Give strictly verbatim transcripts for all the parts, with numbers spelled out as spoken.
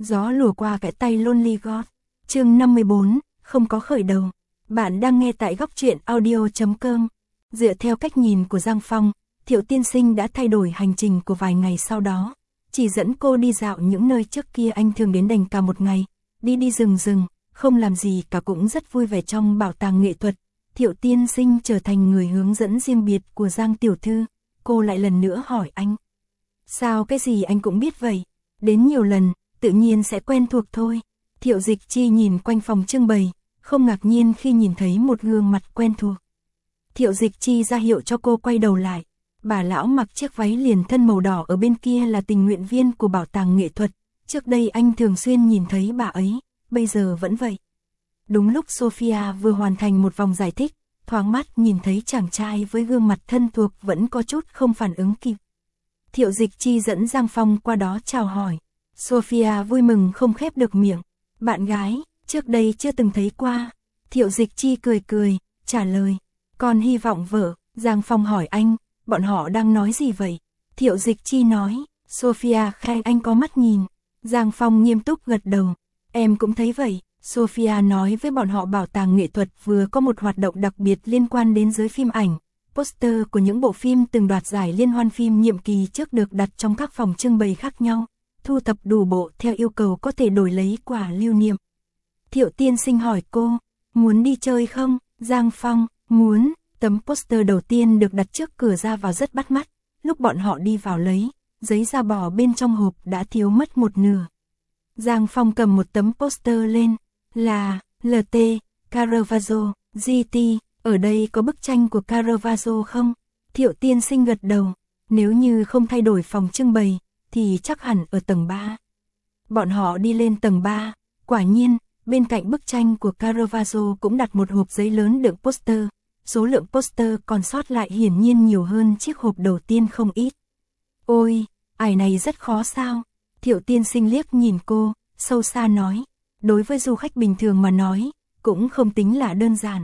Gió lùa qua cái tay Lonely God. Chương năm mươi bốn, không có khởi đầu. Bạn đang nghe tại góc truyện audio chấm com. Dựa theo cách nhìn của Giang Phong, Thiệu tiên sinh đã thay đổi hành trình của vài ngày sau đó. Chỉ dẫn cô đi dạo những nơi trước kia anh thường đến đành cả một ngày. Đi đi rừng rừng, không làm gì cả cũng rất vui vẻ trong bảo tàng nghệ thuật. Thiệu tiên sinh trở thành người hướng dẫn riêng biệt của Giang tiểu thư. Cô lại lần nữa hỏi anh. Sao cái gì anh cũng biết vậy? Đến nhiều lần, tự nhiên sẽ quen thuộc thôi. Thiệu Dịch Chi nhìn quanh phòng trưng bày, không ngạc nhiên khi nhìn thấy một gương mặt quen thuộc. Thiệu Dịch Chi ra hiệu cho cô quay đầu lại. Bà lão mặc chiếc váy liền thân màu đỏ ở bên kia là tình nguyện viên của bảo tàng nghệ thuật. Trước đây anh thường xuyên nhìn thấy bà ấy, bây giờ vẫn vậy. Đúng lúc Sophia vừa hoàn thành một vòng giải thích, thoáng mắt nhìn thấy chàng trai với gương mặt thân thuộc vẫn có chút không phản ứng kịp. Thiệu Dịch Chi dẫn Giang Phong qua đó chào hỏi. Sophia vui mừng không khép được miệng. Bạn gái, trước đây chưa từng thấy qua. Thiệu Dịch Chi cười cười, trả lời. Con hy vọng vợ. Giang Phong hỏi anh, bọn họ đang nói gì vậy? Thiệu Dịch Chi nói, Sophia khai anh có mắt nhìn. Giang Phong nghiêm túc gật đầu. Em cũng thấy vậy. Sophia nói với bọn họ bảo tàng nghệ thuật vừa có một hoạt động đặc biệt liên quan đến giới phim ảnh. Poster của những bộ phim từng đoạt giải liên hoan phim nhiệm kỳ trước được đặt trong các phòng trưng bày khác nhau. Thu thập đủ bộ theo yêu cầu có thể đổi lấy quà lưu niệm. Thiệu tiên sinh hỏi cô, muốn đi chơi không? Giang Phong, muốn. Tấm poster đầu tiên được đặt trước cửa ra vào rất bắt mắt. Lúc bọn họ đi vào lấy, giấy da bò bên trong hộp đã thiếu mất một nửa. Giang Phong cầm một tấm poster lên, là lờ tê, Caravaggio, giê tê, ở đây có bức tranh của Caravaggio không? Thiệu tiên sinh gật đầu, nếu như không thay đổi phòng trưng bày, thì chắc hẳn ở tầng ba. Bọn họ đi lên tầng ba, quả nhiên, bên cạnh bức tranh của Caravaggio cũng đặt một hộp giấy lớn đựng poster. Số lượng poster còn sót lại hiển nhiên nhiều hơn chiếc hộp đầu tiên không ít. Ôi, ải này rất khó sao? Thiệu tiên sinh liếc nhìn cô, sâu xa nói. Đối với du khách bình thường mà nói, cũng không tính là đơn giản.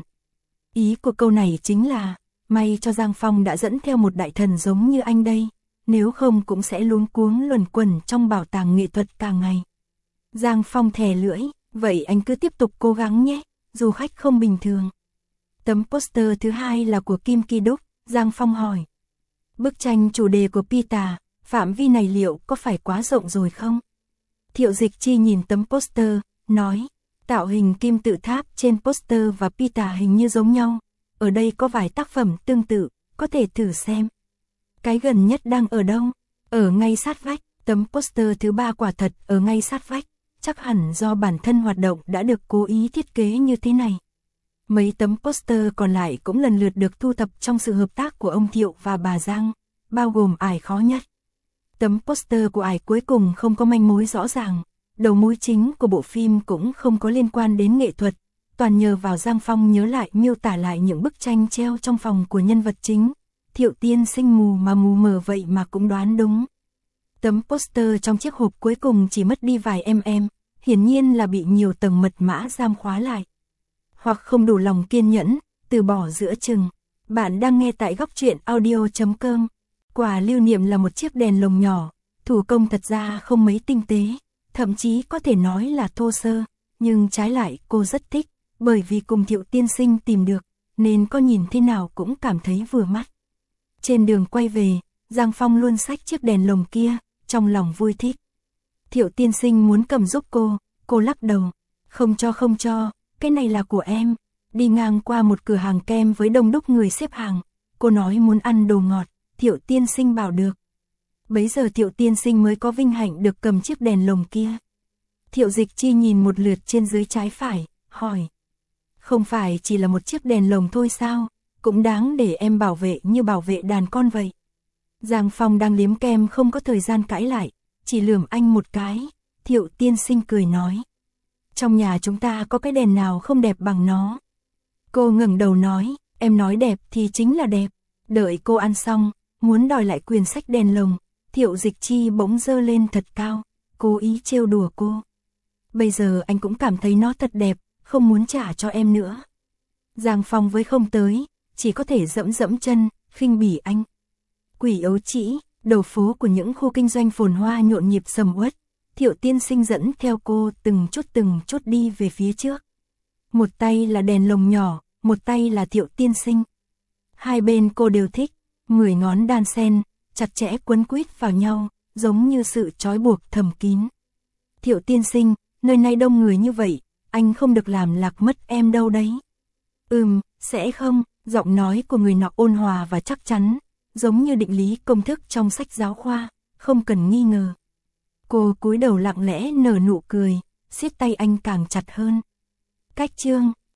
Ý của câu này chính là, may cho Giang Phong đã dẫn theo một đại thần giống như anh đây, nếu không cũng sẽ luống cuống luẩn quẩn trong bảo tàng nghệ thuật cả ngày. Giang Phong thè lưỡi, vậy anh cứ tiếp tục cố gắng nhé, du khách không bình thường. Tấm poster thứ hai là của Kim Ki-duk, Giang Phong hỏi. Bức tranh chủ đề của Pita, phạm vi này liệu có phải quá rộng rồi không? Thiệu Dịch Chi nhìn tấm poster, nói, tạo hình kim tự tháp trên poster và Pita hình như giống nhau. Ở đây có vài tác phẩm tương tự, có thể thử xem. Cái gần nhất đang ở đâu? Ở ngay sát vách, tấm poster thứ ba quả thật ở ngay sát vách. Chắc hẳn do bản thân hoạt động đã được cố ý thiết kế như thế này. Mấy tấm poster còn lại cũng lần lượt được thu thập trong sự hợp tác của ông Thiệu và bà Giang, bao gồm ải khó nhất. Tấm poster của ải cuối cùng không có manh mối rõ ràng, đầu mối chính của bộ phim cũng không có liên quan đến nghệ thuật, toàn nhờ vào Giang Phong nhớ lại miêu tả lại những bức tranh treo trong phòng của nhân vật chính. Thiệu tiên sinh mù mà mù mờ vậy mà cũng đoán đúng. Tấm poster trong chiếc hộp cuối cùng chỉ mất đi vài mm, hiển nhiên là bị nhiều tầng mật mã giam khóa lại. Hoặc không đủ lòng kiên nhẫn, từ bỏ giữa chừng. Bạn đang nghe tại góc truyện audio chấm com. Quà lưu niệm là một chiếc đèn lồng nhỏ, thủ công thật ra không mấy tinh tế, thậm chí có thể nói là thô sơ, nhưng trái lại cô rất thích, bởi vì cùng Thiệu tiên sinh tìm được, nên có nhìn thế nào cũng cảm thấy vừa mắt. Trên đường quay về, Giang Phong luôn xách chiếc đèn lồng kia, trong lòng vui thích. Thiệu tiên sinh muốn cầm giúp cô, cô lắc đầu, không cho không cho. Cái này là của em. Đi ngang qua một cửa hàng kem với đông đúc người xếp hàng, cô nói muốn ăn đồ ngọt, Thiệu tiên sinh bảo được. Bấy giờ Thiệu tiên sinh mới có vinh hạnh được cầm chiếc đèn lồng kia. Thiệu Dịch Chi nhìn một lượt trên dưới trái phải, hỏi. Không phải chỉ là một chiếc đèn lồng thôi sao, cũng đáng để em bảo vệ như bảo vệ đàn con vậy. Giang Phong đang liếm kem không có thời gian cãi lại, chỉ lườm anh một cái. Thiệu tiên sinh cười nói. Trong nhà chúng ta có cái đèn nào không đẹp bằng nó. Cô ngẩng đầu nói, em nói đẹp thì chính là đẹp. Đợi cô ăn xong, muốn đòi lại quyền xách đèn lồng, Thiệu Dịch Chi bỗng dơ lên thật cao, cố ý trêu đùa cô. Bây giờ anh cũng cảm thấy nó thật đẹp, không muốn trả cho em nữa. Giang Phong với không tới, chỉ có thể dẫm dẫm chân, khinh bỉ anh. Quỷ ấu trĩ, đầu phố của những khu kinh doanh phồn hoa nhộn nhịp sầm uất. Thiệu tiên sinh dẫn theo cô từng chút từng chút đi về phía trước. Một tay là đèn lồng nhỏ, một tay là Thiệu tiên sinh. Hai bên cô đều thích, mười ngón đan sen, chặt chẽ quấn quýt vào nhau, giống như sự trói buộc thầm kín. Thiệu tiên sinh, nơi này đông người như vậy, anh không được làm lạc mất em đâu đấy. Ừm, sẽ không, giọng nói của người nọ ôn hòa và chắc chắn, giống như định lý công thức trong sách giáo khoa, không cần nghi ngờ. Cô cúi đầu lặng lẽ nở nụ cười, siết tay anh càng chặt hơn. Cách chương